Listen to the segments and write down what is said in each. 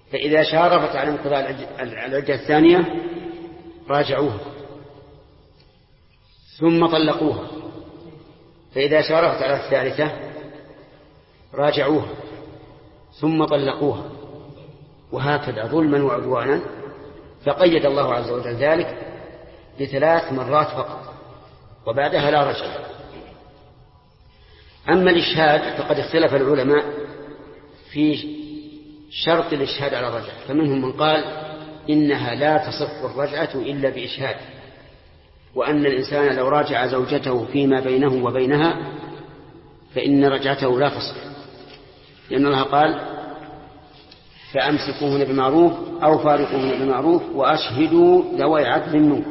فإذا شارفت على انقضاء العدة الثانية راجعوها ثم طلقوها، فإذا شارفت على الثالثة راجعوها ثم طلقوها، وهكذا ظلما وعدوانا. فقيد الله عز وجل ذلك ب3 مرات فقط، وبعدها لا رجع. أما الإشهاد فقد اختلف العلماء في شرط الإشهاد على الرجعة، فمنهم من قال إنها لا تصح الرجعة إلا بإشهاد، وأن الإنسان لو راجع زوجته فيما بينه وبينها فإن رجعته لا تصح، لأن الله قال فأمسكوهن بمعروف أو فارقوهن بمعروف وأشهدوا ذوي عدل منكم.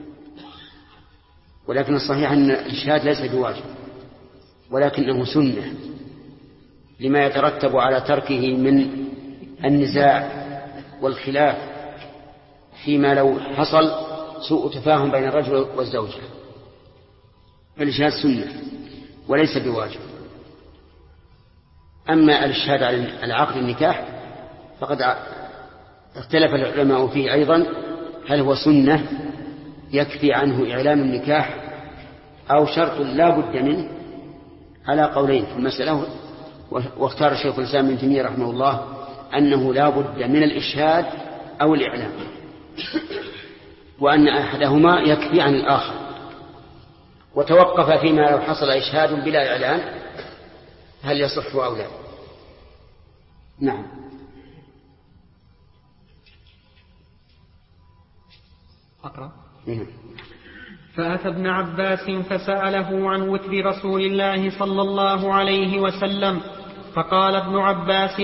ولكن الصحيح أن الإشهاد ليس بواجب، ولكنه سنة لما يترتب على تركه من النزاع والخلاف فيما لو حصل سوء تفاهم بين الرجل والزوجة. فالإشهاد سنة وليس بواجب. أما الإشهاد على عقد النكاح فقد اختلف العلماء فيه أيضا، هل هو سنة يكفي عنه إعلام النكاح أو شرط لا بد منه، على قولين في المسألة. واختار شيخ الإسلام ابن تيمية رحمه الله أنه لا بد من الإشهاد أو الإعلام، وأن أحدهما يكفي عن الآخر، وتوقف فيما لو حصل إشهاد بلا إعلان هل يصح أو لا. نعم. أقرأ. فأتى ابن عباس فسأله عن وتر رسول الله صلى الله عليه وسلم، فقال ابن عباس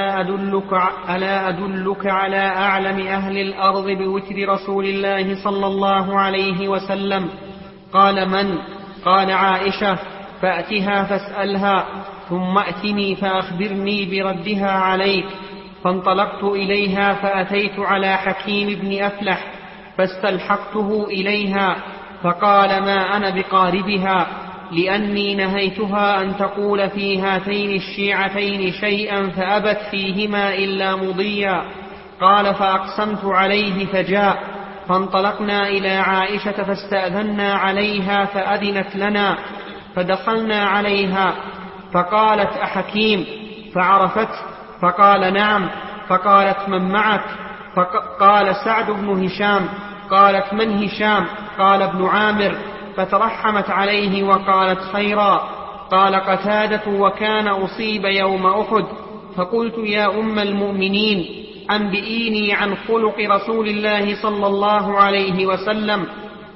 ألا أدلك على أعلم أهل الأرض بوتر رسول الله صلى الله عليه وسلم؟ قال من؟ قال عائشة. فأتها فاسألها ثم أتني فأخبرني بردها عليك. فانطلقت إليها فأتيت على حكيم بن أفلح فاستلحقته إليها، فقال ما أنا بقاربها، لأني نهيتها أن تقول في هاتين الشيعتين شيئا فأبت فيهما إلا مضيا. قال فأقسمت عليه فجاء، فانطلقنا إلى عائشة فاستأذنا عليها فأذنت لنا، فدخلنا عليها فقالت أحكيم؟ فعرفته فقال نعم. فقالت من معك؟ قال سعد بن هشام. قالت من هشام؟ قال ابن عامر. فترحمت عليه وقالت خيرا. قال قتادة وكان أصيب يوم أحد. فقلت يا أم المؤمنين أنبئيني عن خلق رسول الله صلى الله عليه وسلم.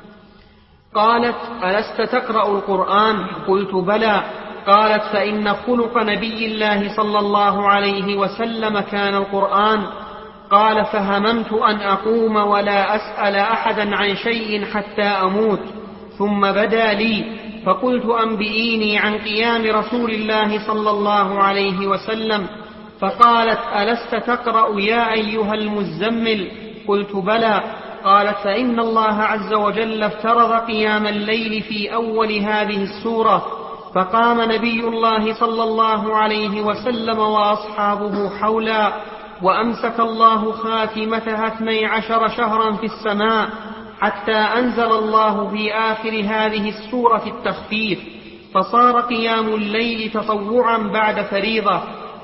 قالت ألست تقرأ القرآن؟ قلت بلى. قالت فإن خلق نبي الله صلى الله عليه وسلم كان القرآن. قال فهممت أن أقوم ولا أسأل أحدا عن شيء حتى أموت، ثم بدا لي فقلت أنبئيني عن قيام رسول الله صلى الله عليه وسلم. فقالت ألست تقرأ يا أيها المزمل؟ قلت بلى. قالت فإن الله عز وجل افترض قيام الليل في أول هذه السورة، فقام نبي الله صلى الله عليه وسلم وأصحابه حولا، وأمسك الله خاتمتها 12 شهرا في السماء، حتى أنزل الله في آخر هذه السورة التخفيف، فصار قيام الليل تطوعا بعد فريضة.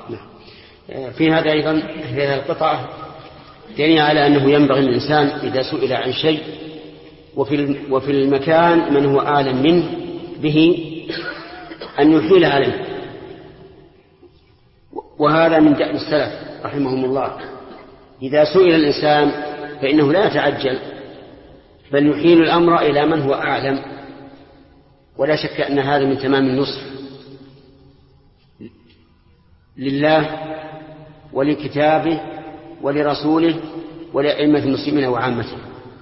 في هذا أيضا في هذه القطعة دليل على أنه ينبغي الإنسان إذا سئل عن شيء وفي المكان من هو أعلم منه به أن يحيل عليه، وهذا من دأب السلف رحمهم الله. إذا سئل الإنسان فإنه لا يتعجل، بل يحيل الأمر إلى من هو أعلم، ولا شك أن هذا من تمام النصح لله ولكتابه ولرسوله ولأئمة المسلمين وعامته.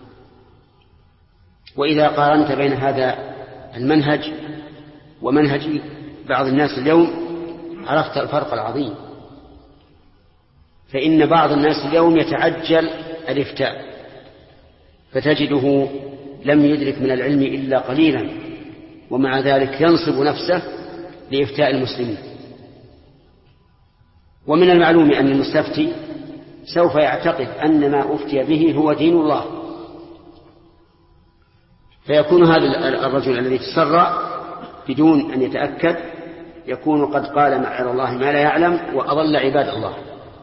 وإذا قارنت بين هذا المنهج ومنهج بعض الناس اليوم عرفت الفرق العظيم. فإن بعض الناس اليوم يتعجل الإفتاء، فتجده لم يدرك من العلم إلا قليلا، ومع ذلك ينصب نفسه لإفتاء المسلمين. ومن المعلوم أن المستفتي سوف يعتقد أن ما أفتي به هو دين الله، فيكون هذا الرجل الذي تسرع بدون أن يتأكد يكون قد قال على الله ما لا يعلم وأضل عباد الله.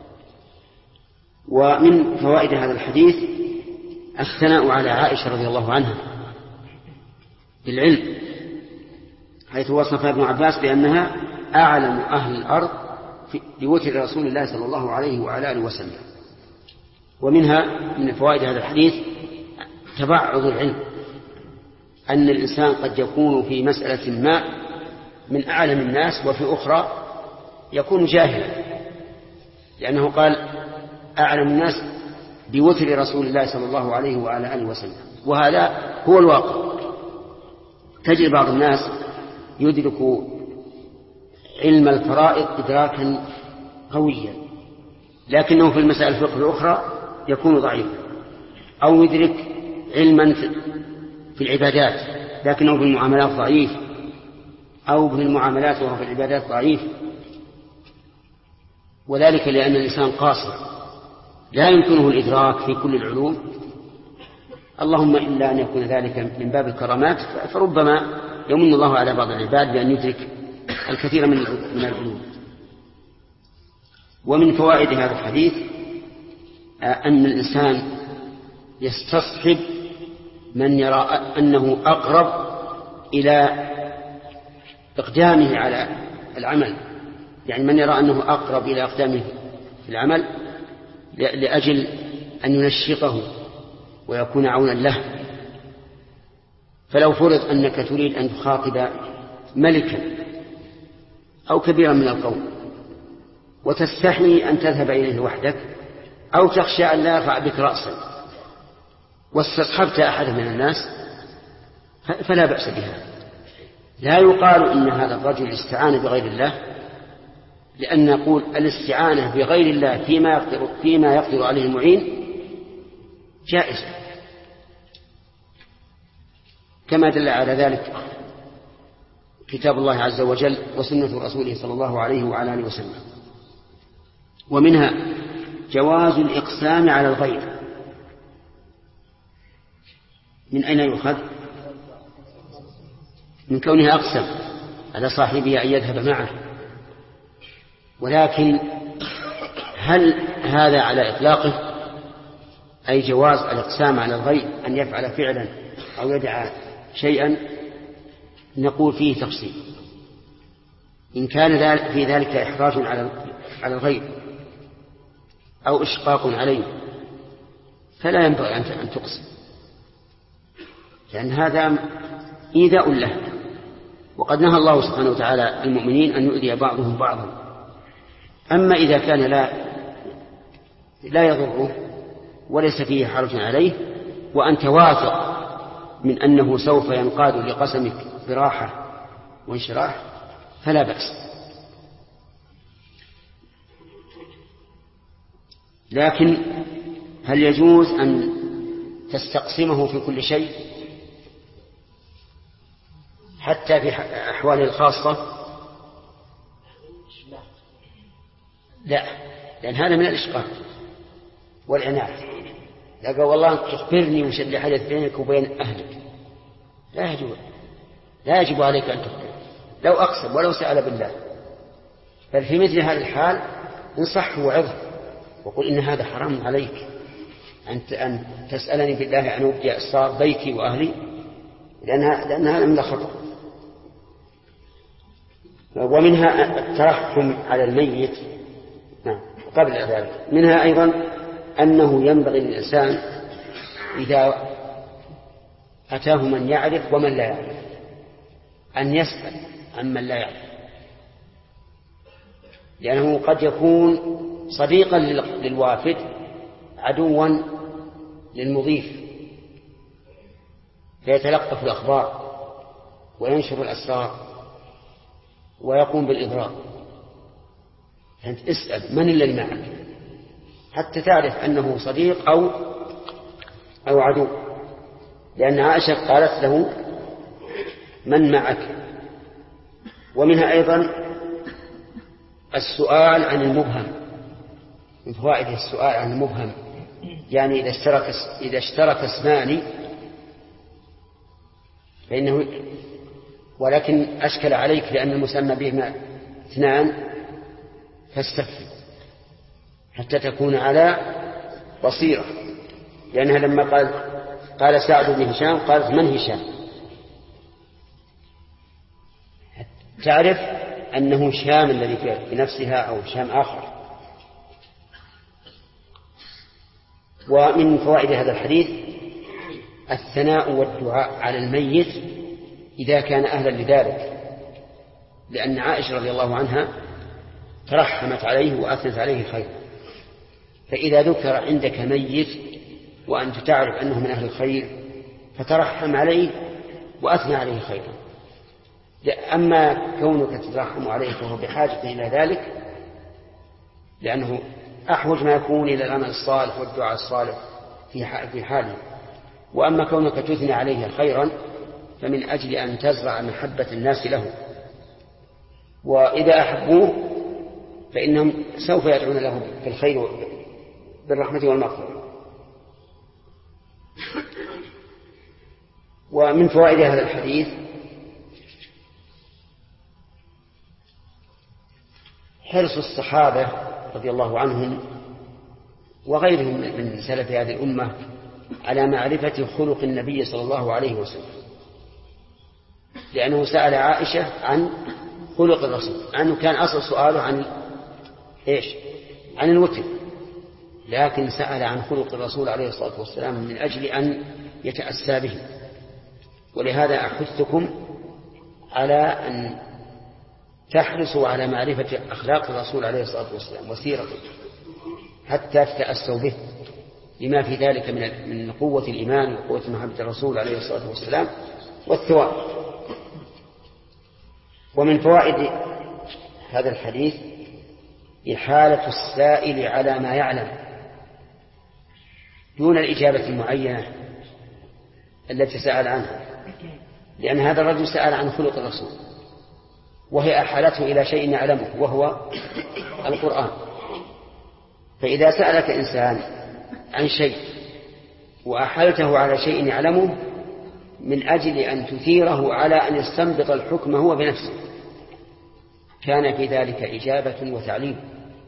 ومن فوائد هذا الحديث الثناء على عائشة رضي الله عنها بالعلم، حيث وصف ابن عباس بأنها أعلم أهل الأرض بوتر رسول الله صلى الله عليه وعلى آله وسلم. ومنها من فوائد هذا الحديث تبعض العلم، أن الإنسان قد يكون في مسألة ما من أعلم الناس وفي أخرى يكون جاهلا، لأنه قال أعلم الناس بوتر رسول الله صلى الله عليه وعلى آله وسلم، وهذا هو الواقع. تجد بعض الناس يدرك علم الفرائض إدراكا قويا، لكنه في المسائل الفقه الأخرى يكون ضعيفا، أو يدرك علما في العبادات لكنه في المعاملات ضعيف، أو في المعاملات وهو في العبادات ضعيف، وذلك لأن الإنسان قاصر لا يمكنه الإدراك في كل العلوم، اللهم إلا أن يكون ذلك من باب الكرامات، فربما يمن الله على بعض العباد بأن يدرك الكثير من العلوم. ومن فوائد هذا الحديث أن الإنسان يستصحب من يرى أنه أقرب إلى إقدامه على العمل، يعني من يرى أنه أقرب إلى إقدامه في العمل لأجل أن ينشطه ويكون عونا له. فلو فرض أنك تريد أن تخاطب ملكا أو كبيرا من القوم وتستحي أن تذهب إليه وحدك، أو تخشى أن لا يرفع بك رأسا واستصحبت أحد من الناس، فلا بأس بها. لا يقال إن هذا الرجل استعان بغير الله، لأن نقول الاستعانة بغير الله فيما يقدر عليه المعين جائز، كما دل على ذلك كتاب الله عز وجل وسنة رسوله صلى الله عليه وعلى آله وسلم. ومنها جواز الإقسام على الغير. من أين يؤخذ؟ من كونها أقسم على صاحبه أن يذهب معه. ولكن هل هذا على إطلاقه أي جواز الإقسام على الغير أن يفعل فعلا أو يدعى شيئا؟ نقول فيه تفصيل. إن كان في ذلك إحراج على الغير أو إشقاق عليه فلا ينبغي أن تقسم، لأن هذا إيذاء له، وقد نهى الله سبحانه وتعالى المؤمنين أن يؤذي بعضهم بعضا. أما إذا كان لا يضره وليس فيه حرج عليه، وأنت واثق من أنه سوف ينقاد لقسمك براحة وانشراح، فلا بأس. لكن هل يجوز أن تستقسمه في كل شيء حتى في أحواله الخاصة؟ لا، لأن هذا من الإشقاق والعناد. لا قال والله تخبرني وش اللي حدث بينك وبين أهلك، لا يجب عليك أن تخبر لو أقسم ولو سأل بالله. بل في مثل هذا الحال انصحه وعظه وقل إن هذا حرام عليك أن تسألني بالله أن أبدي أسرار بيتي وأهلي، لأن هذا من الخطأ. ومنها الترحم على الميت. قبل ذلك منها أيضا أنه ينبغي للإنسان إذا أتاه من يعرف ومن لا يعرف أن يسأل عن من لا يعرف، لأنه قد يكون صديقا للوافد عدوا للمضيف، فيتلقف الأخبار وينشر الأسرار ويقوم بالإضرار. أنت اسأل من الذي معك حتى تعرف أنه صديق أو عدو، لأن عائشة قالت له من معك. ومنها أيضا السؤال عن المبهم من فوائد السؤال عن المبهم، يعني إذا اشترك اسمان فإنه، ولكن أشكل عليك لأن المسمى بهما اثنان فاستفهم حتى تكون على بصيرة، لأنها لما قال سعد بن هشام قالت من هشام، تعرف أنه شام الذي في نفسها أو شام آخر. ومن فوائد هذا الحديث الثناء والدعاء على الميت إذا كان أهلا لذلك، لأن عائشة رضي الله عنها ترحمت عليه وأثنت عليه خيرا، فإذا ذكر عندك ميت وأنت تعرف أنه من أهل الخير فترحم عليه وأثنى عليه خيرا. أما كونك تترحم عليه فهو بحاجة إلى ذلك، لأنه أحوج ما يكون إلى العمل الصالح والدعاء الصالح في حاله. وأما كونك تثني عليه خيرا فمن أجل أن تزرع محبة الناس له، وإذا أحبوه فإنهم سوف يدعون له بالخير بالرحمة والمغفرة. ومن فوائد هذا الحديث حرص الصحابة رضي الله عنهم وغيرهم من سلف هذه الأمة على معرفة خلق النبي صلى الله عليه وسلم، لأنه سأل عائشة عن خلق الرسول، أنه كان أصل سؤاله عن عن الوتر، لكن سأل عن خلق الرسول عليه الصلاة والسلام من أجل أن يتأسى به. ولهذا أحثكم على أن تحرصوا على معرفة أخلاق الرسول عليه الصلاة والسلام وسيرته حتى تتأسوا به، لما في ذلك من قوة الإيمان وقوة محبة الرسول عليه الصلاة والسلام والثواب. ومن فوائد هذا الحديث إحالة السائل على ما يعلم دون الإجابة المعينة التي سأل عنها، لأن هذا الرجل سأل عن خلق الرسول وهي أحالته إلى شيء يعلمه وهو القرآن. فإذا سألك إنسان عن شيء وأحالته على شيء يعلمه من أجل أن تثيره على أن يستنبط الحكم هو بنفسه كان في ذلك إجابة وتعليم.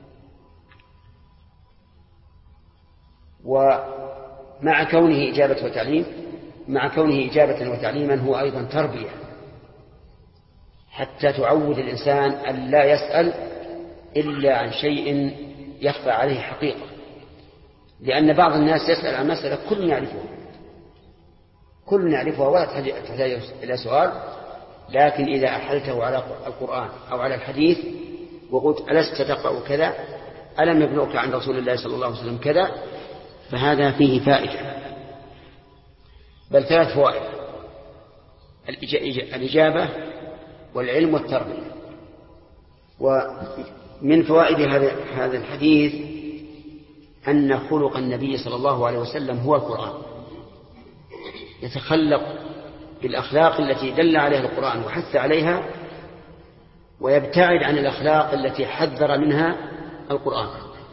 ومع كونه إجابة وتعليم، مع كونه إجابة وتعليما هو أيضا تربية، حتى تعود الإنسان أن لا يسأل إلا عن شيء يخفى عليه حقيقة، لأن بعض الناس يسأل عن مسألة كل يعرفها ولا تحتاج إلى سؤال، لكن إذا أحلته على القرآن أو على الحديث وقلت ألست تقرأ كذا، ألم يبلغك عن رسول الله صلى الله عليه وسلم كذا، فهذا فيه فائدة، بل 3 فوائد: الإجابة والعلم والتربية. ومن فوائد هذا الحديث أن خلق النبي صلى الله عليه وسلم هو القرآن، يتخلق بالأخلاق التي دل عليها القرآن وحث عليها، ويبتعد عن الأخلاق التي حذر منها القرآن.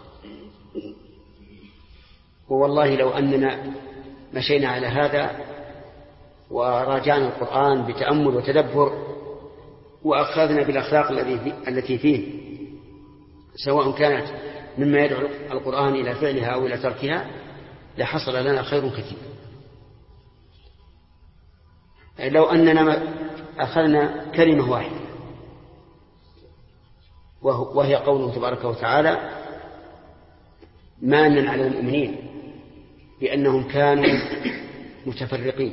ووالله لو أننا مشينا على هذا وراجعنا القرآن بتأمل وتدبر وأخذنا بالأخلاق التي فيه، سواء كانت مما يدعو القرآن إلى فعلها أو إلى تركها، لحصل لنا خير كثير. لو أننا أخذنا كلمة واحدة وهي قوله تبارك وتعالى: مانا على المؤمنين بأنهم كانوا متفرقين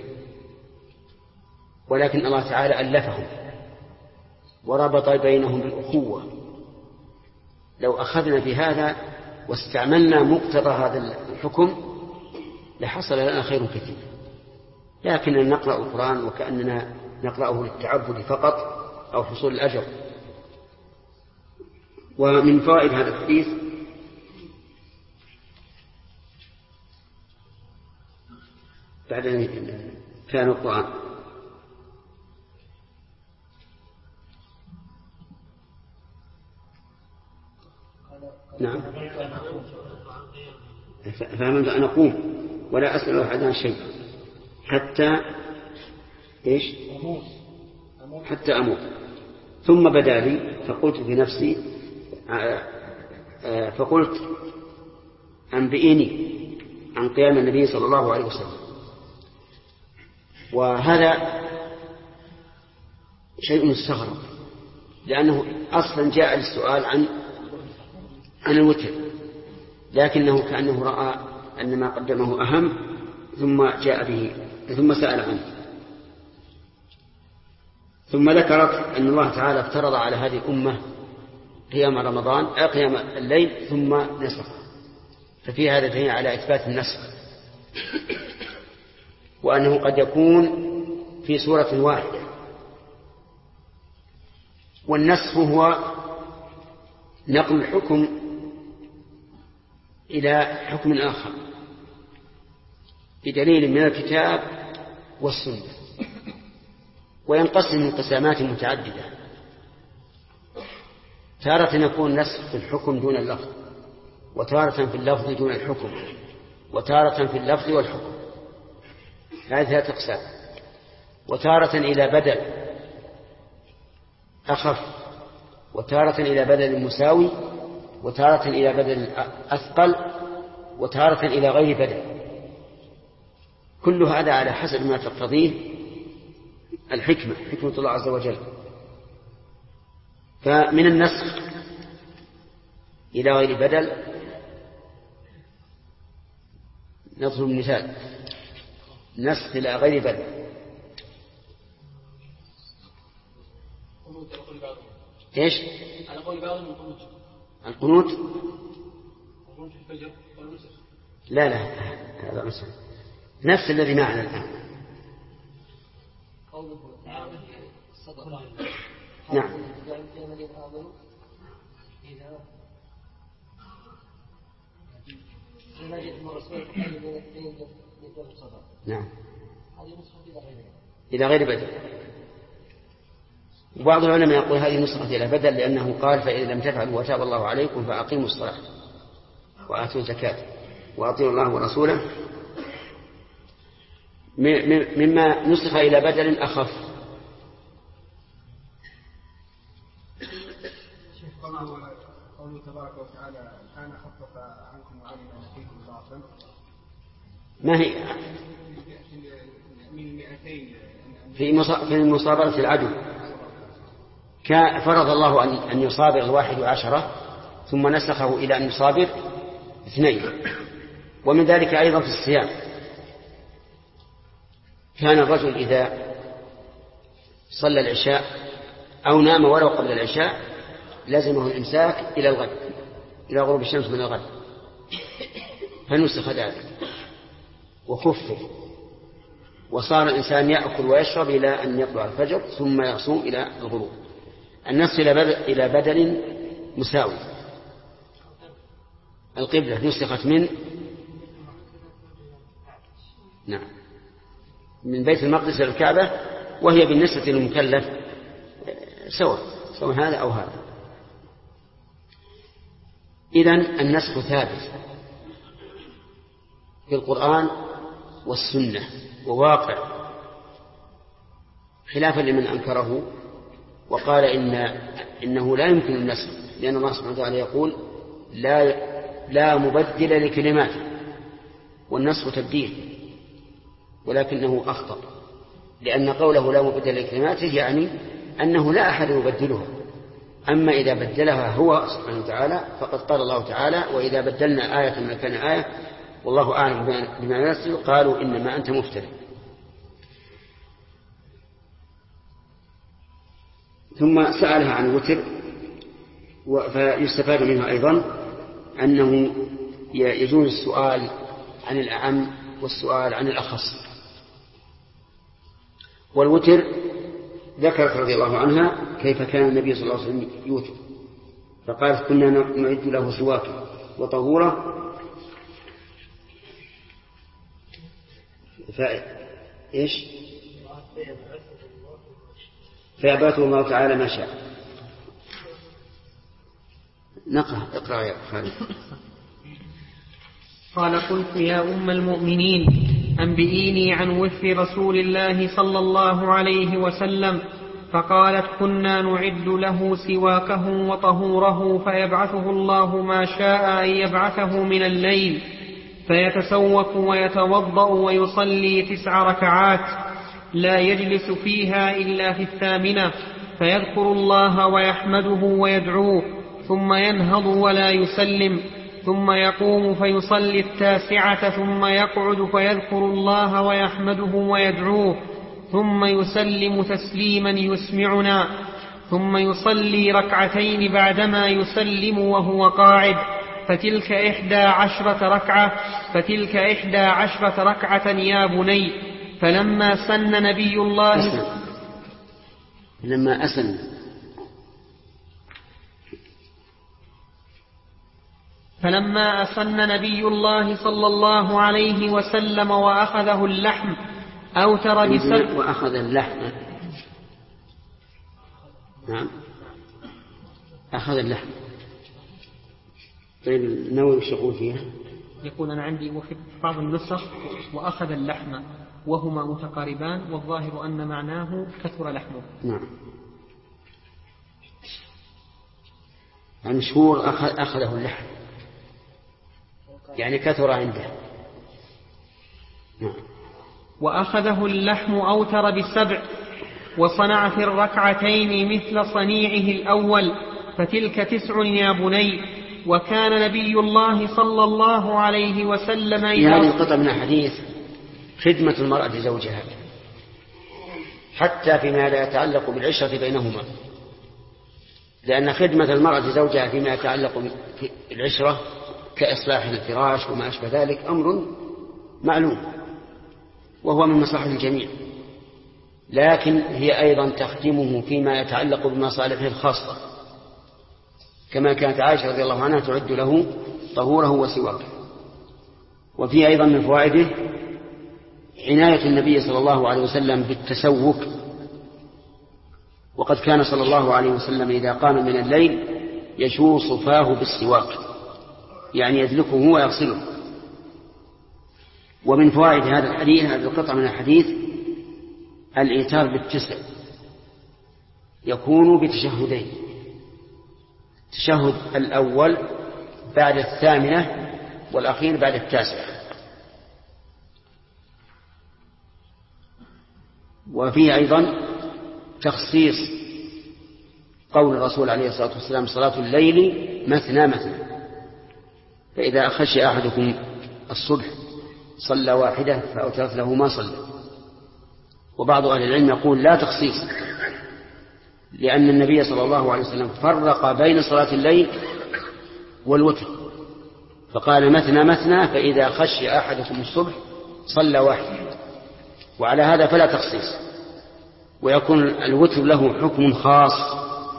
ولكن الله تعالى ألفهم وربط بينهم بالأخوة. لو أخذنا بهذا واستعملنا مقتضى هذا الحكم لحصل لنا خير كثير، لكننا نقرأ القرآن وكأننا نقرأه للتعبد فقط أو حصول الأجر. ومن فوائد هذا الحديث بعد أن كان القرآن نعم فهمت أن أقوم ولا أسأل أحد عن شيء حتى إيش؟ حتى أموت. ثم بدا لي فقلت في نفسي فقلت أنبئيني عن قيام النبي صلى الله عليه وسلم. وهذا شيء مستغرب لأنه أصلا جاء السؤال عن الوتر، لكنه كأنه رأى أن ما قدمه أهم ثم جاء به ثم سأل عنه. ثم ذكرت أن الله تعالى افترض على هذه الأمة قيام رمضان قيام الليل ثم نسخ، ففي هذا دليل على إثبات النسخ، وأنه قد يكون في سورة واحدة. والنسخ هو نقل الحكم إلى حكم آخر بدليل من الكتاب والسنة، وينقسم انقسامات متعددة. تارة يكون نسخ في الحكم دون اللفظ، وتارة في اللفظ دون الحكم، وتارة في اللفظ والحكم، هذه ثلاثة أقسام. وتارة إلى بدل أخف، وتارة إلى بدل مساوي، وتارة إلى بدل أثقل، وتارة إلى غير بدل. كل هذا على حسب ما تقتضيه الحكمة، حكمة الله عز وجل. فمن النسخ إلى غير بدل نضرب مثال: نسخ إلى غير بدل. إيش؟ على قول بعض القنوت. لا هذا مثل نفس الذي معنا الآن. نعم. نعم إلى غير بدل. وبعض العلماء يقول هذه نسخة إلى بدل، لأنه قال: فإذا لم تفعلوا وتاب الله عليكم فأقيموا الصلاة وآتوا الزكاة وأطيعوا الله ورسوله. مما نسخ إلى بدل أخف. قوله تبارك وتعالى: الآن خفف عنكم وعلم ما فيكم ضعفا. ما هي من 200 في مصابرة العدو. فرض الله أن يصابر 11 ثم نسخه إلى أن يصابر 2. ومن ذلك أيضا في الصيام، كان الرجل إذا صلى العشاء أو نام ولو قبل العشاء لازمه الإمساك إلى الغد، إلى غروب الشمس من الغد، فنسخ ذلك وخفف، وصار الإنسان يأكل ويشرب إلى أن يطلع الفجر ثم يصوم إلى الغروب. النسخ إلى بدل مساوي. القبلة نسخت من بيت المقدس إلى الكعبة، وهي بالنسبة للمكلف سواء هذا أو هذا. إذن النسخ ثابت في القرآن والسنة وواقع، خلافا لمن أنكره وقال إنه لا يمكن النسخ، لأن الله سبحانه وتعالى يقول: لا مبدل لكلماته، والنسخ تبديل، ولكنه أخطأ، لأن قوله لا مبدل لكلماته يعني أنه لا أحد يبدلها. أما إذا بدلها هو سبحانه وتعالى فقد قال الله تعالى: وإذا بدلنا آية مكان آية والله أعلم بما ينزل قالوا إنما أنت مفتري. ثم سألها عن الوتر، فيستفاد منها أيضا أنه يجوز السؤال عن الأعم والسؤال عن الأخص. والوتر ذكرت رضي الله عنها كيف كان النبي صلى الله عليه وسلم يوتر، فقالت: كنا نعد له سواكا وطهورا فيباته الله تعالى ما شاء. اقرأ يا خالد. قال قلت يا أم المؤمنين أنبئيني عن وفر رسول الله صلى الله عليه وسلم. فقالت كنا نعد له سواكه وطهوره فيبعثه الله ما شاء أن يبعثه من الليل فيتسوك ويتوضأ ويصلي 9 ركعات لا يجلس فيها إلا في 8 فيذكر الله ويحمده ويدعوه ثم ينهض ولا يسلم ثم يقوم فيصلي 9 ثم يقعد فيذكر الله ويحمده ويدعوه ثم يسلم تسليما يسمعنا ثم يصلي 2 ركعتين بعدما يسلم وهو قاعد فتلك 11 ركعة يا بني. فلما سن نبي الله فلما أسن نبي الله صلى الله عليه وسلم وأخذه اللحم أوتر وأخذ اللحم. نعم أخذ اللحم. طيب النووي وش يقول فيها؟ يقول أنا عندي وفي بعض النسخ وأخذ اللحم وهما متقاربان والظاهر أن معناه كثر لحمه. نعم المشهور أخذه اللحم يعني كثر عنده. نعم. وأخذه اللحم أوتر ب7 وصنع في 2 ركعتين مثل صنيعه الأول فتلك 9 يا بني. وكان نبي الله صلى الله عليه وسلم في هذه القطعة من الحديث خدمة المرأة لزوجها حتى فيما لا يتعلق بالعشرة بينهما، لأن خدمة المرأة لزوجها فيما يتعلق بالعشرة كإصلاح الفراش وما أشبه ذلك أمر معلوم وهو من مصلحة الجميع، لكن هي أيضا تخدمه فيما يتعلق بمصالحه الخاصة كما كانت عائشة رضي الله عنها تعد له طهوره وسواكه. وفيه أيضا من فوائده عناية النبي صلى الله عليه وسلم بالتسوك، وقد كان صلى الله عليه وسلم إذا قام من الليل يشوص فاه بالسواك يعني يدلكه ويغسله. ومن فوائد هذا الحديث هذه القطعة من الحديث الإيتار ب9 يكون بتشهدين، التشهد الأول بعد 8 والأخير بعد 9. وفيه أيضا تخصيص قول الرسول عليه الصلاة والسلام صلاة الليل مثنى مثنى، فإذا خشي أحدكم الصبح صلى 1 فأوترت له ما صلى. وبعض أهل العلم يقول لا تخصيص، لأن النبي صلى الله عليه وسلم فرق بين صلاة الليل والوتر فقال مثنى مثنى فإذا خشي أحدكم الصبح صلى 1. وعلى هذا فلا تخصيص، ويكون الوتر له حكم خاص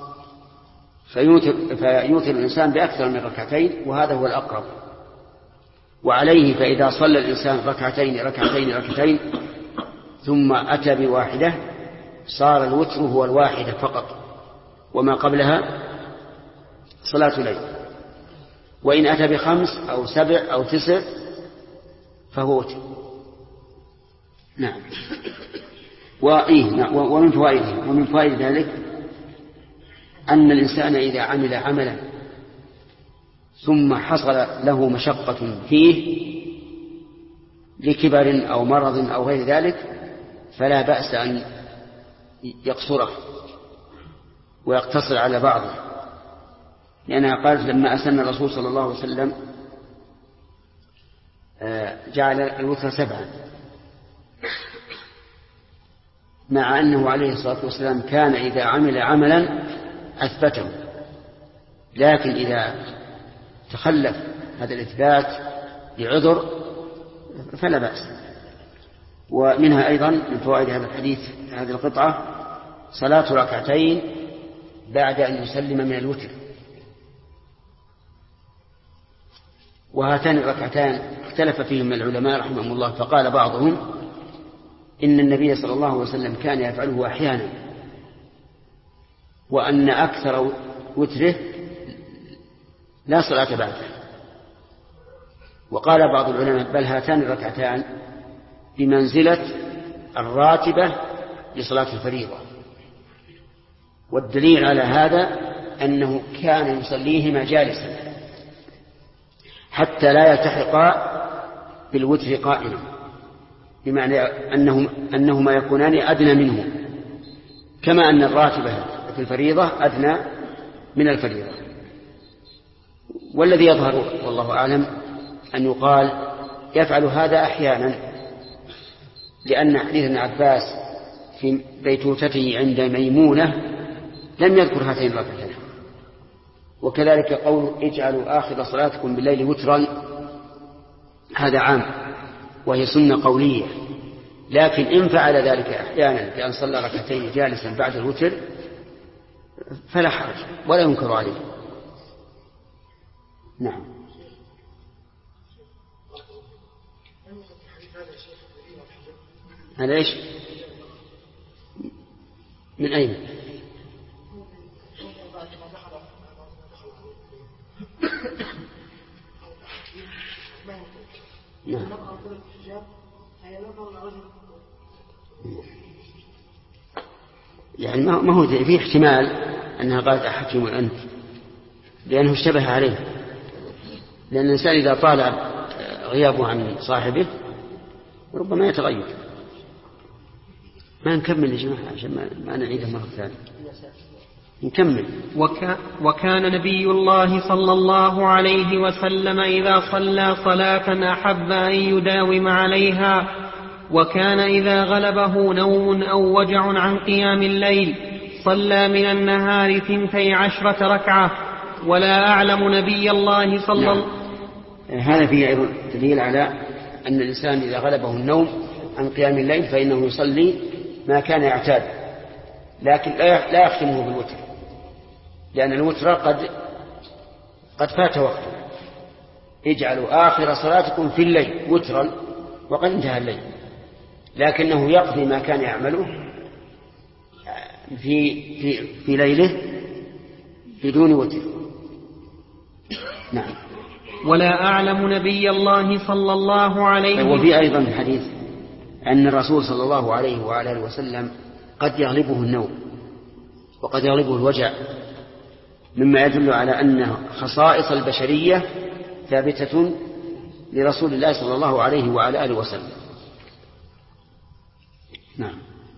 فيوتر الإنسان بأكثر من 2 وهذا هو الأقرب. وعليه فإذا صلى الإنسان 2 ثم أتى ب1 صار الوتر هو 1 فقط وما قبلها صلاة ليل. وإن أتى ب5 أو 7 أو 9 فهو وتر. نعم. ومن فوائد ذلك أن الإنسان إذا عمل عملا ثم حصل له مشقة فيه لكبر أو مرض أو غير ذلك فلا بأس أن يقصره ويقتصر على بعضه، لأنها قالت لما أسن الرسول صلى الله عليه وسلم جعل الوتر 7 مع أنه عليه الصلاة والسلام كان إذا عمل عملا أثبته، لكن إذا تخلف هذا الإثبات لعذر فلا بأس. ومنها أيضا من فوائد هذا الحديث هذه القطعة صلاة 2 ركعتين بعد أن يسلم من الوتر. وهاتان الركعتان اختلف فيهم العلماء رحمهم الله، فقال بعضهم إن النبي صلى الله عليه وسلم كان يفعله أحيانا، وأن أكثر وتره لا صلاة بعده، وقال بعض العلماء بل هاتان الركعتان بمنزلة الراتبة لصلاة الفريضة. والدليل على هذا أنه كان يصليهما جالسا حتى لا يلتحقا بالوتر قائما، بمعنى أنهما يكونان أدنى منه، كما أن الراتبة في الفريضة أدنى من الفريضة. والذي يظهر والله أعلم أن يقال يفعل هذا أحيانا، لأن حديث ابن عباس في بيتوتته عند ميمونة لم يذكر هاتين الركعتين. وكذلك قول اجعلوا آخر صلاتكم بالليل وترا، هذا عام وهي سنة قولية، لكن إن فعل ذلك أحيانا بأن صلى ركعتين جالسا بعد الوتر فلا حرج ولا ينكر عليه. نعم. هذا إيش؟ من أين؟ نعم. يعني ما هو فيه احتمال أنها قالت أحكم أنت، لأنه اشتبه عليه، لأن الإنسان إذا طال غيابه عن صاحبه ربما يتغير. ما نكمل يا جماعة عشان ما نعيدها مرة ثانية، نكمل. وكان نبي الله صلى الله عليه وسلم إذا صلى صلاة أحب أن يداوم عليها، وكان إذا غلبه نوم أو وجع عن قيام الليل صلى من النهار 12 ركعة. ولا أعلم نبي الله صلى الله هذا فيه أيضا دليل على أن الإنسان إذا غلبه النوم عن قيام الليل فإنه يصلي ما كان يعتاد، لكن لا يختمه بالوتر، لأن الوتر قد فات وقته. اجعلوا آخر صلاتكم في الليل وترا، وقد انتهى الليل، لكنه يقضي ما كان يعمله في ليله بدون وتر. نعم. ولا أعلم نبي الله صلى الله عليه وسلم. وفي أيضا حديث أن الرسول صلى الله عليه وآله وسلم قد يغلبه النوم وقد يغلبه الوجع، مما يدل على أن خصائص البشرية ثابتة لرسول الله صلى الله عليه وعلى آله وسلم. نعم.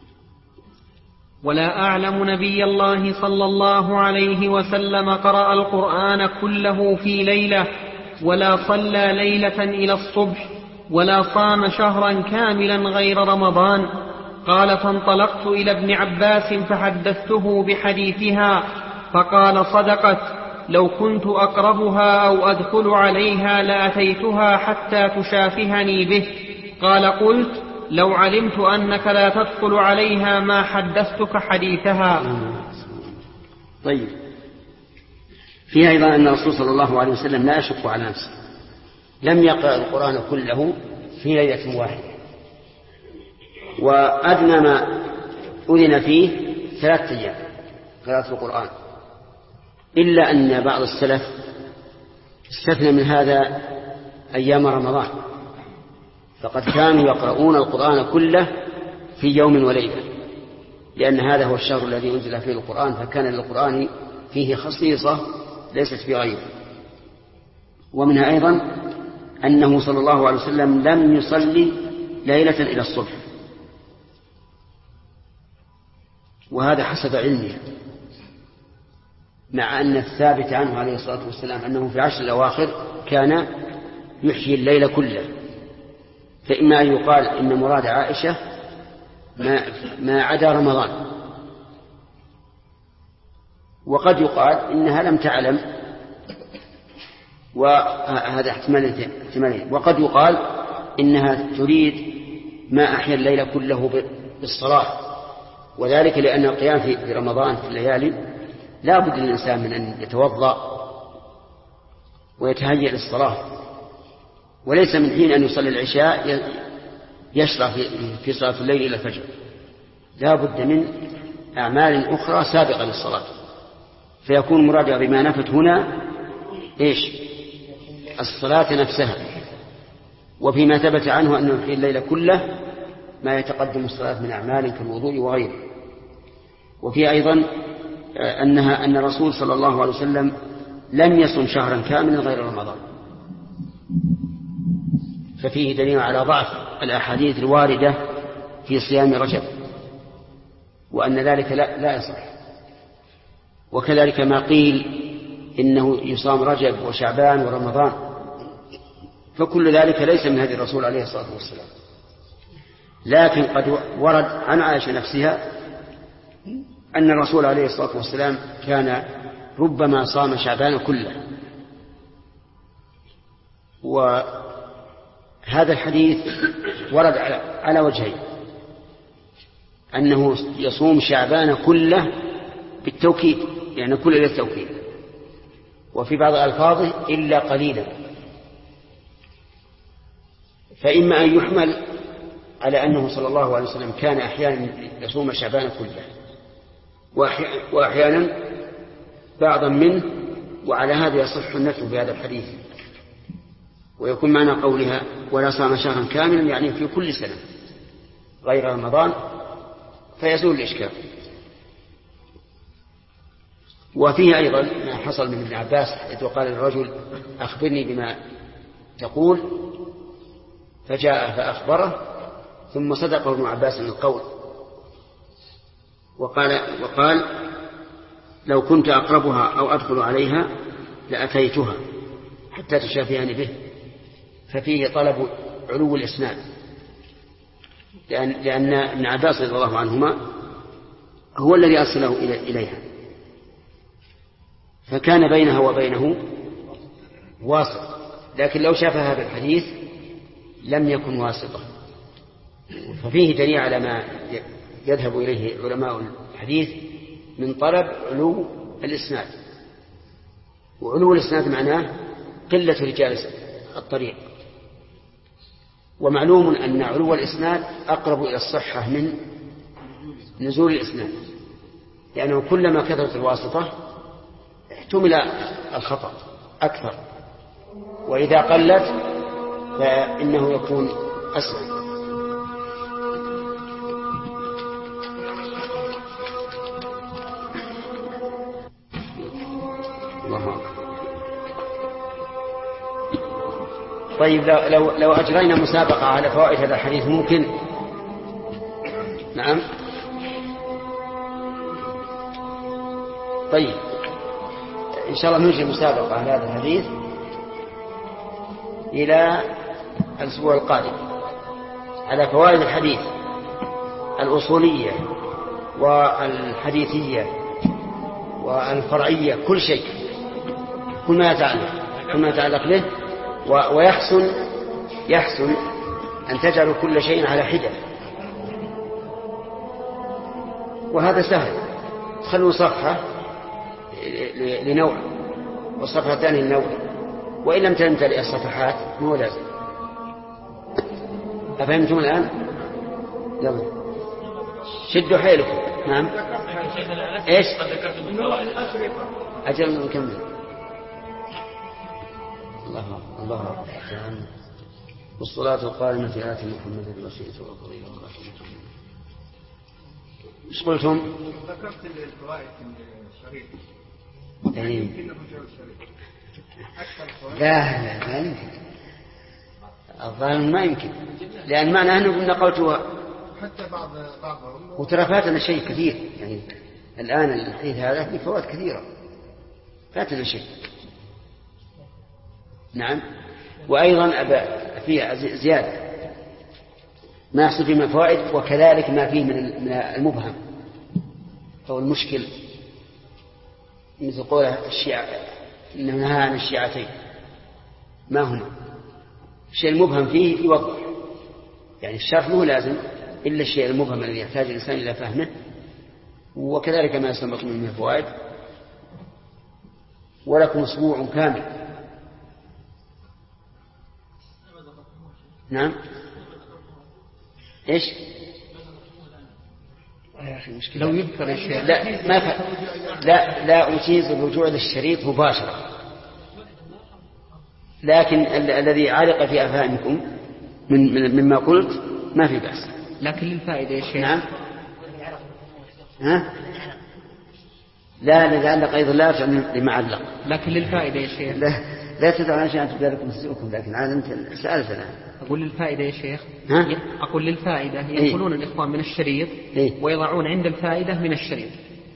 ولا أعلم نبي الله صلى الله عليه وسلم قرأ القرآن كله في ليلة، ولا صلى ليلة إلى الصبح، ولا صام شهرا كاملا غير رمضان. قال فانطلقت إلى ابن عباس فحدثته بحديثها فقال صدقت، لو كنت أقربها أو أدخل عليها لأتيتها حتى تشافهني به. قال قلت لو علمت أنك لا تدخل عليها ما حدثتك حديثها. طيب، فيها أيضا أن الرسول صلى الله عليه وسلم لا يشق على نفسه، لم يقرأ القرآن كله في ليلة واحدة، وأدنى ما أذن فيه 3 أيام قراءة القرآن، إلا أن بعض السلف استثنى من هذا أيام رمضان، فقد كانوا يقرؤون القرآن كله في يوم وليلة، لأن هذا هو الشهر الذي أنزل فيه القرآن، فكان للقرآن فيه خصيصة ليست في غيره. ومنها أيضا أنه صلى الله عليه وسلم لم يصلي ليلة إلى الصبح، وهذا حسب علمه، مع أن الثابت عنه عليه الصلاة والسلام أنه في 10 الأواخر كان يحيي الليل كله. فإما أن يقال إن مراد عائشة ما عدا رمضان، وقد يقال إنها لم تعلم، وهذا احتمالين، وقد يقال إنها تريد ما أحيا الليل كله بالصلاة، وذلك لأن القيام في رمضان في الليالي لا بد للإنسان من أن يتوضأ ويتهيأ للصلاة، وليس من حين أن يصلي العشاء يشرع في صلاة الليل إلى الفجر، لا بد من أعمال أخرى سابقة للصلاة. فيكون مراد بما نفت هنا إيش؟ الصلاة نفسها، وفيما ثبت عنه أنه يحيي الليل كله ما يتقدم الصلاة من أعمال كالوضوء وغيره. وفي أيضا أن الرسول صلى الله عليه وسلم لم يصم شهرا كاملا غير رمضان، ففيه دليل على ضعف الأحاديث الواردة في صيام رجب، وأن ذلك لا يصح. وكذلك ما قيل إنه يصام رجب وشعبان ورمضان، فكل ذلك ليس من هدي الرسول عليه الصلاة والسلام. لكن قد ورد عن عائشة نفسها أن الرسول عليه الصلاة والسلام كان ربما صام شعبان كله. وهذا الحديث ورد على وجهين: أنه يصوم شعبان كله بالتوكيد، يعني كل إلى التوكيد، وفي بعض ألفاظه إلا قليلا، فإما أن يحمل على أنه صلى الله عليه وسلم كان أحيانا يصوم شعبان كله وأحيانا بعضا منه، وعلى هذا يصح النفي في هذا الحديث، ويكون معنى قولها ولا صام شهرا كاملا يعني في كل سنة غير رمضان، فيزول الإشكال. وفيه أيضا ما حصل من ابن عباس إذ قال للرجل أخبرني بما تقول، فجاء فأخبره، ثم صدقه ابن عباس من القول وقال لو كنت أقربها أو أدخل عليها لأتيتها حتى تشافيني به. ففيه طلب علو الإسناد، لأن ابن عباس رضي الله عنهما هو الذي أرسله إليها، فكان بينها وبينه واسط. لكن لو شاف هذا الحديث لم يكن واسطة. ففيه دليل على ما يذهب إليه علماء الحديث من طلب علو الإسناد. وعلو الإسناد معناه قلة رجال الطريق، ومعلوم أن علو الإسناد أقرب إلى الصحة من نزول الإسناد، لأنه كلما كثرت الواسطة احتمل الخطأ أكثر، وإذا قلت فإنه يكون أسهل. طيب لو أجرينا مسابقة على فوائد هذا الحديث ممكن؟ نعم. طيب إن شاء الله نجري مسابقة على هذا الحديث إلى الأسبوع القادم على فوائد الحديث الأصولية والحديثية والفرعية، كل شيء، كل ما يتعلق به. ويحسن أن تجعل كل شيء على حدة، وهذا سهل. تخلوا صفحة لنوع والصفحة الثانية لنوع، وإن لم تمتلئ الصفحات هو لازم. أفهمتم الآن؟ يلا شدوا حيلكم. نعم. إيش؟ أجل نكمل. الله أكبر. والصلاة القائمة آت محمد الوسيلة والفضيلة. ايش قلتم؟ ذكرت الفوائد الشريف. لا ما يمكن، الظالم ما يمكن، لأن معنى أنه نقلتها حتى بعضهم. وترى فاتنا شيء كثير، يعني الآن الحديث هذا فيه فوائد كثيرة، فاتنا شيء. نعم. وأيضا فيه زيادة ما يحصل فيه من فوائد، وكذلك ما فيه من المبهم أو المشكل، مثل قوله الشيعة إنه نهى عن الشيعتين، ما هما الشيء المبهم فيه يوضح، يعني الشرح مو لازم إلا الشيء المبهم الذي يحتاج الإنسان إلى فهمه، وكذلك ما يستنبط منه الفوائد. ولكم أسبوع كامل. نعم. إيش؟ لو يذكر الشيء لا أجيز الرجوع للشريط مباشرة، لكن الذي علق في أفهامكم مما قلت ما في بأس. لكن للفائدة يا شيخ. نعم. ها؟ لا نتعلق أيضا لا يرجع لما علق. لكن للفائدة يا شيخ. لا تدعوا عشان تبدأ لكم تسؤكم، لكن عاد أنت سألتنا. أقول للفائدة يا شيخ. ها؟ أقول للفائدة ينقلون الإخوان من الشريط ويضعون عند الفائدة من الشريط،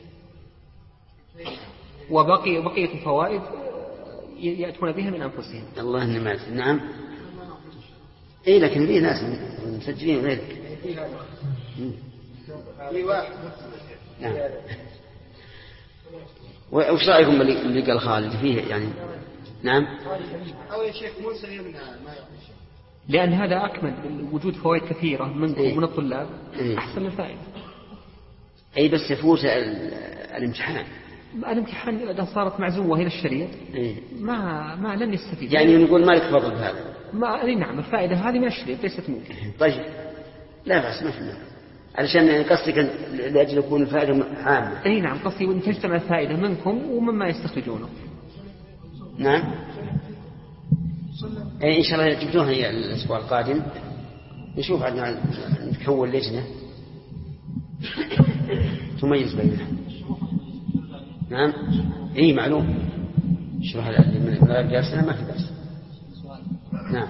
وبقية الفوائد يأتون بها من أنفسهم. الله النماذج. نعم. لكن في ناس مسجلين غيرك. نعم. وش رأيكم اللي قال خالد فيه يعني؟ نعم. أو يا شيخ موسى لأن هذا أكمل، وجود فوائد كثيرة منكم ومن الطلاب أحسن الفائدة. بس يفوت الامتحان. الامتحان إذا صارت معزوة إلى الشريط ما لن يستفيد. يعني نقول ما لك فضل بهذا. نعم الفائدة هذه من الشريط ليست ممكن. طيب لا بأس، ما في مانع، علشان قصدك لأجل يكون الفائدة عامة. نعم قصدي أن تجتمع الفائدة منكم ومما يستخرجونه. نعم. إن شاء الله جبتوها هي الأسبوع القادم، نشوف عندنا نكون لجنة تميز بينها. نعم. معلوم. شرح من غير جالسنا ما في بأس. نعم.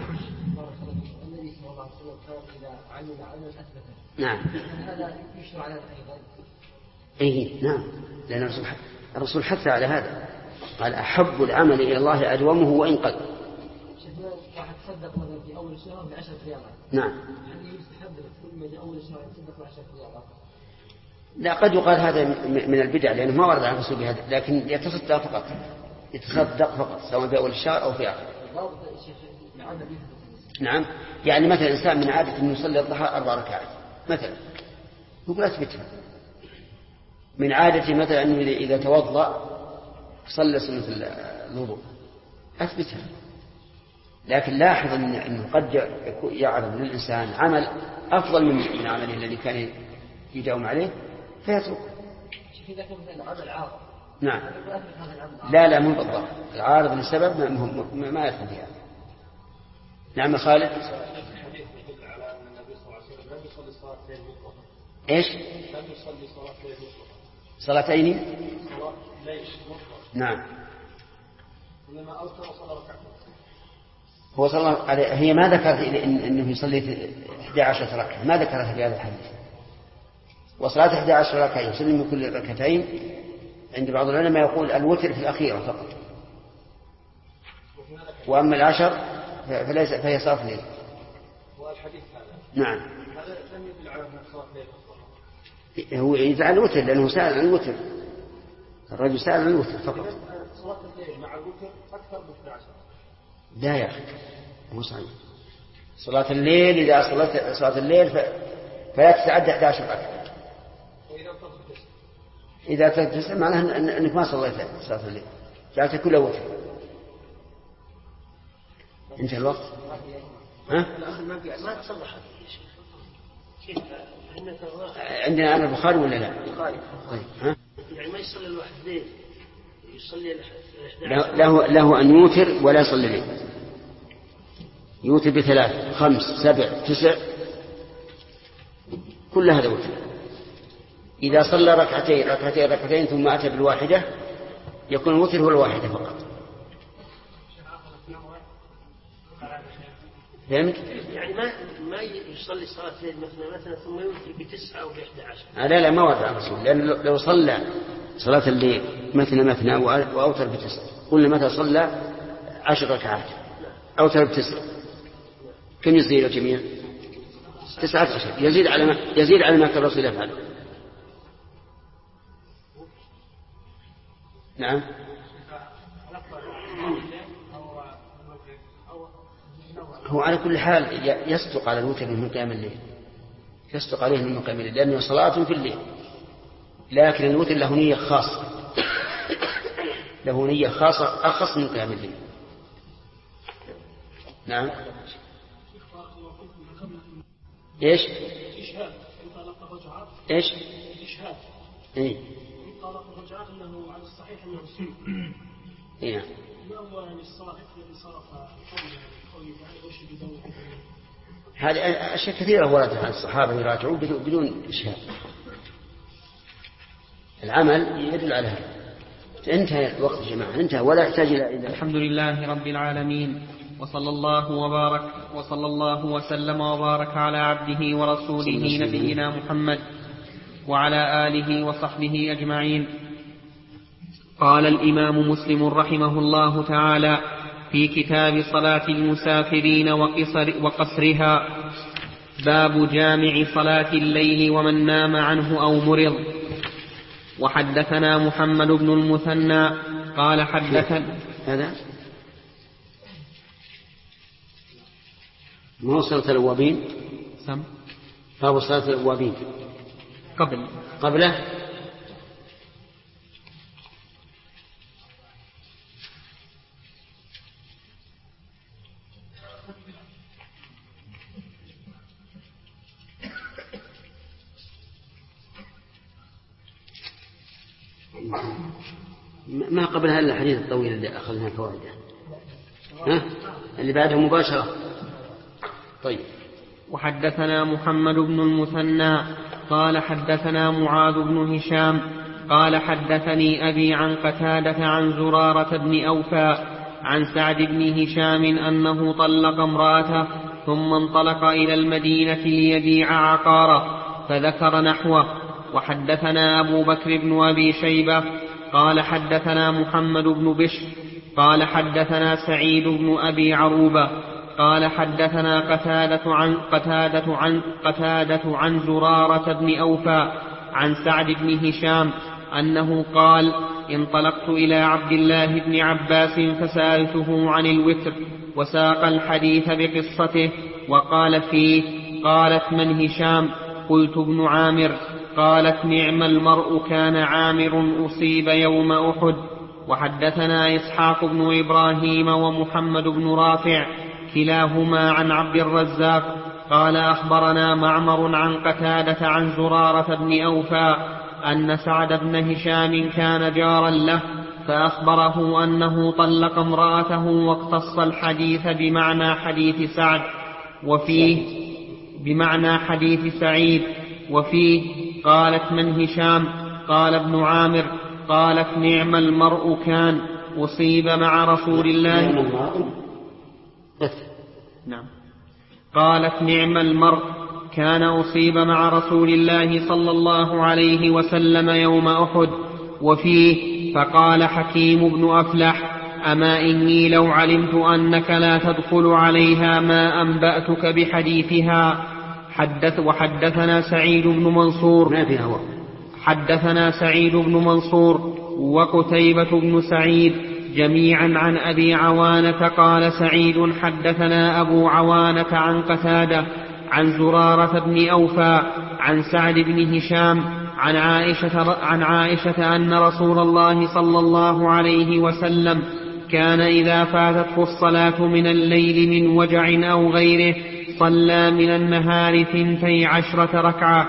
نعم. هذا يشرع على أيضا. نعم، لأن الرسول حث على هذا، قال أحب العمل إلى الله أدومه وإن قل. واحد تصدق مثلا في أول الشهر ب10 ريالات. نعم. يعني يستحب كل ما أول الشهر يتصدق ب10 ريالات. لا، قد يقال هذا من البدع لأنه ما ورد عن الرسول بهذا، لكن يتصدق فقط سواء في أول الشهر أو في آخر. نعم. يعني مثلا إنسان من عادة أن يصلي الضحى 4 ركعات مثلا، يقول أثبتها. من عادة مثلا أنه إذا توضأ صلى سنة الوضوء، أثبتها. لكن لاحظ أنه قد يعرض للإنسان عمل أفضل من عمله الذي كان يداوم عليه فيتركه. إذا كان مثلا عمل عارض. نعم. لا مو بالضبط، العارض لسبب ما يدخل فيها. نعم خالد. ايش؟ صلاتين. نعم. هو صلى عليه، هي ما ذكرت انه يصلي 11 ركعه، ما ذكرها في هذا الحديث. وصلاه 11 ركعه يسلم من كل ركعتين، عند بعض العلماء يقول الوتر في الاخيره فقط، واما 10 فهي صلاة الليل. نعم. هذا لم يدل على صلاة الليل. هو يدعى الوتر لأنه سأل عن الوتر، الرجل سأل عن الوتر فقط. صلاة الليل مع الوتر أكثر من 11. لا يا أخي مو صحيح. صلاة الليل إذا صلت صلاة الليل فلا تتعدى 11 ركعة. إذا تسمع معناها أنك ما صليت صلاة الليل، جعلت كلها وتر. انتهى الوقت. ها؟ ما تصلح عندنا أنا البخاري ولا لا؟ طيب. ها؟ يعني ما يصلي الواحد ليل، يصلي له أن يوتر ولا يصلي ليل، يوتر ب3 5 7 9 كل هذا وتر. إذا صلى ركعتين ثم أتى بالواحدة يكون الوتر هو الواحدة فقط. فهمت؟ يعني ما يصلي صلاة الليل مثلا ثم يوتر ب9 أو ب11. لا ما ورد عن الرسول، لأن لو صلى صلاة الليل مثنى وأوتر ب9، قلنا متى صلى 10 ركعات أوتر ب9 كم يصير الجميع؟ 19. يزيد على ما كان الرسول يفعل. نعم. هو على كل حال يصدق على الوتر من قيام الليل، يصدق عليه من قيام الليل لأنه صلاة في الليل، لكن الوتر له نية خاصة، له نية خاصة أخص من قيام الليل. نعم. ايش؟ ايش؟ ايه طلاق الرجعات انه على الصحيح انه ايه الاول يعني الصلاه التي صرف قوله تعالى وش بدون هذه أشياء كثيرة وردت عن الصحابة يراجعون بدون إشهاد. العمل يدل على هذا. انتهى الوقت يا جماعة، انتهى ولا يحتاج إلى. الحمد لله رب العالمين، وصلى الله وسلم وبارك على عبده ورسوله نبينا محمد وعلى آله وصحبه أجمعين. قال الإمام مسلم رحمه الله تعالى في كتاب صلاة المسافرين وقصرها: باب جامع صلاة الليل ومن نام عنه أو مرض. وحدثنا محمد بن المثنى قال حدثنا هذا ما هو صلاة الأوابين، باب صلاة الأوابين قبله. ما قبلها إلا الحديث الطويل اللي أخذنا فوائده، اللي بعده مباشرة. طيب. وحدثنا محمد بن المثنى قال حدثنا معاذ بن هشام قال حدثني أبي عن قتادة عن زرارة بن أوفى عن سعد بن هشام أنه طلق امرأته ثم انطلق إلى المدينة ليبيع عقاره فذكر نحوه. وحدثنا أبو بكر بن أبي شيبة قال حدثنا محمد بن بشر قال حدثنا سعيد بن أبي عروبة قال حدثنا قتادة عن زرارة بن أوفى عن سعد بن هشام أنه قال: انطلقت إلى عبد الله بن عباس فسألته عن الوتر وساق الحديث بقصته وقال فيه: قالت: من هشام؟ قلت: ابن عامر. قالت: نعم المرء كان عامر أصيب يوم أحد. وحدثنا إسحاق بن إبراهيم ومحمد بن رافع كلاهما عن عبد الرزاق قال أخبرنا معمر عن قتادة عن زرارة بن أوفى أن سعد بن هشام كان جارا له فأخبره أنه طلق امرأته واقتص الحديث بمعنى حديث سعد وفيه بمعنى حديث سعيد وفيه: قالت: من هشام؟ قال: ابن عامر. قالت: نعم المرء كان أصيب مع رسول الله. نعم. قالت: نعم المرء كان أصيب مع رسول الله صلى الله عليه وسلم يوم أحد. وفيه: فقال حكيم بن أفلح: أما إني لو علمت أنك لا تدخل عليها ما أنبأتك بحديثها. وحدثنا سعيد بن منصور حدثنا سعيد بن منصور وقتيبة بن سعيد جميعا عن أبي عوانة قال سعيد: حدثنا أبو عوانة عن قتادة عن زرارة بن أوفى عن سعد بن هشام عن عائشة أن رسول الله صلى الله عليه وسلم كان إذا فاتته الصلاة من الليل من وجع أو غيره صلى من النهار 12 ركعة.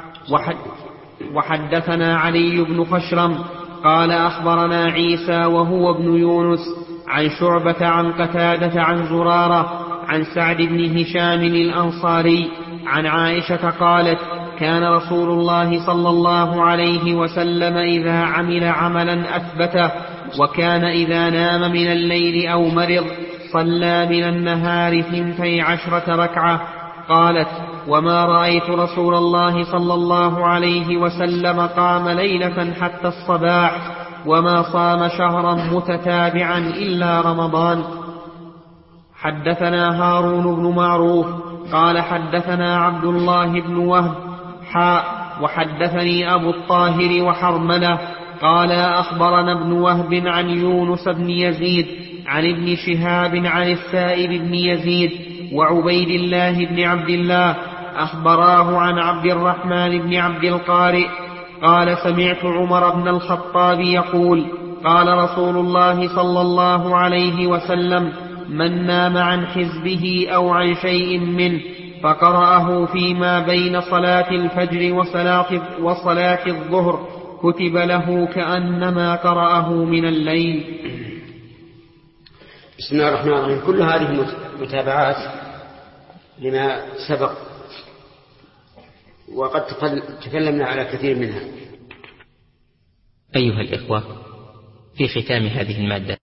وحدثنا علي بن خشرم قال أخبرنا عيسى وهو ابن يونس عن شعبة عن قتادة عن زرارة عن سعد بن هشام الأنصاري عن عائشة قالت: كان رسول الله صلى الله عليه وسلم إذا عمل عملا أثبته، وكان إذا نام من الليل أو مرض صلى من النهار 12 ركعة. قالت: وما رأيت رسول الله صلى الله عليه وسلم قام ليلة حتى الصباح، وما صام شهرا متتابعا إلا رمضان. حدثنا هارون بن معروف قال حدثنا عبد الله بن وهب وحدثني أبو الطاهر وحرملة قال أخبرنا ابن وهب عن يونس بن يزيد عن ابن شهاب عن السائب بن يزيد وعبيد الله بن عبد الله أخبراه عن عبد الرحمن بن عبد القارئ قال: سمعت عمر بن الخطاب يقول: قال رسول الله صلى الله عليه وسلم: من نام عن حزبه أو عن شيء منه فقرأه فيما بين صلاة الفجر وصلاة الظهر كتب له كأنما قرأه من الليل. بسم الله الرحمن الرحيم. كل هذه متابعات لما سبق وقد تكلمنا على كثير منها. أيها الإخوة، في ختام هذه المادة